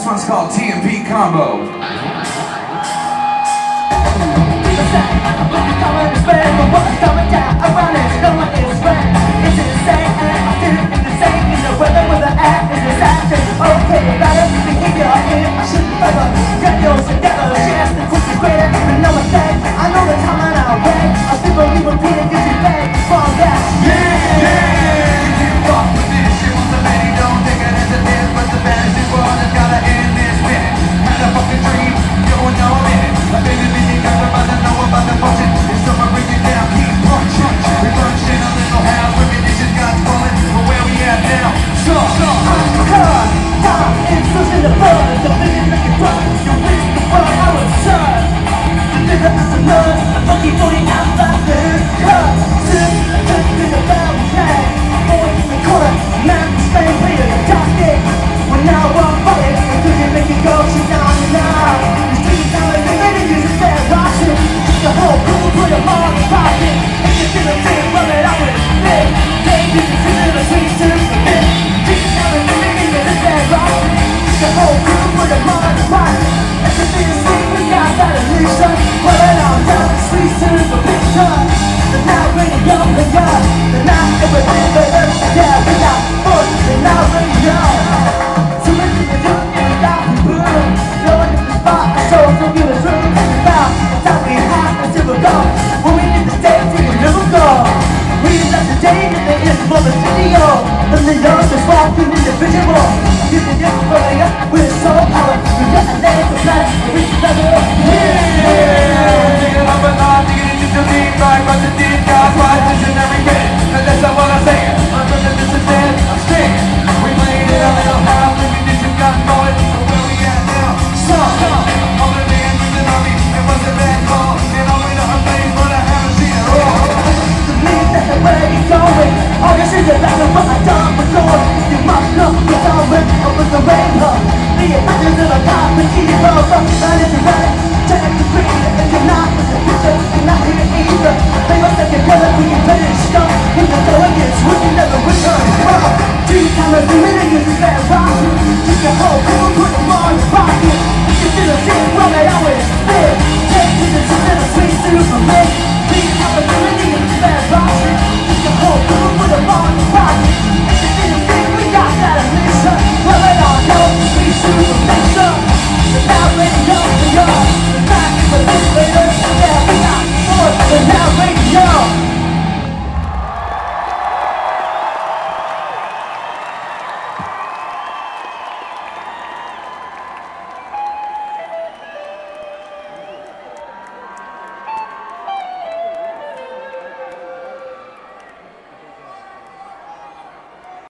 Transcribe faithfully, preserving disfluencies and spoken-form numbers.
one's called T M P Combo. And the youngsters just walking individual. You can get growing up with soul power. We got a name for planet, we can never yeah. Digging up and on, digging into the deep right, but the deep guys wide visionary kid. And that's not what I'm saying. I'm running this is dead, I'm stinging. We made it a little house, and we did some gun knowledge. So where we at now? So, all the man with the army, it was a bad call. And all we know I'm playing, but I haven't seen it all. To me, that's the way you're going. All this is about what I done before. You must know it's all with up with the rainbow. The images of a cop with evil. And it's right, check the green. And you're not with the picture, you're not here either. They must have your brother when you play this stuff. When you go against what you never return from. Two times a minute, you just better rock. Take your whole crew, put them all in your pocket. You should have seen what I always did. Take to the sun and a sweet soup for me. Three times a minute, you just better rock. Take your whole crew, put them all in your pocket. You didn't think we got that mission. Well, they all know we shoot the mission. And now we know.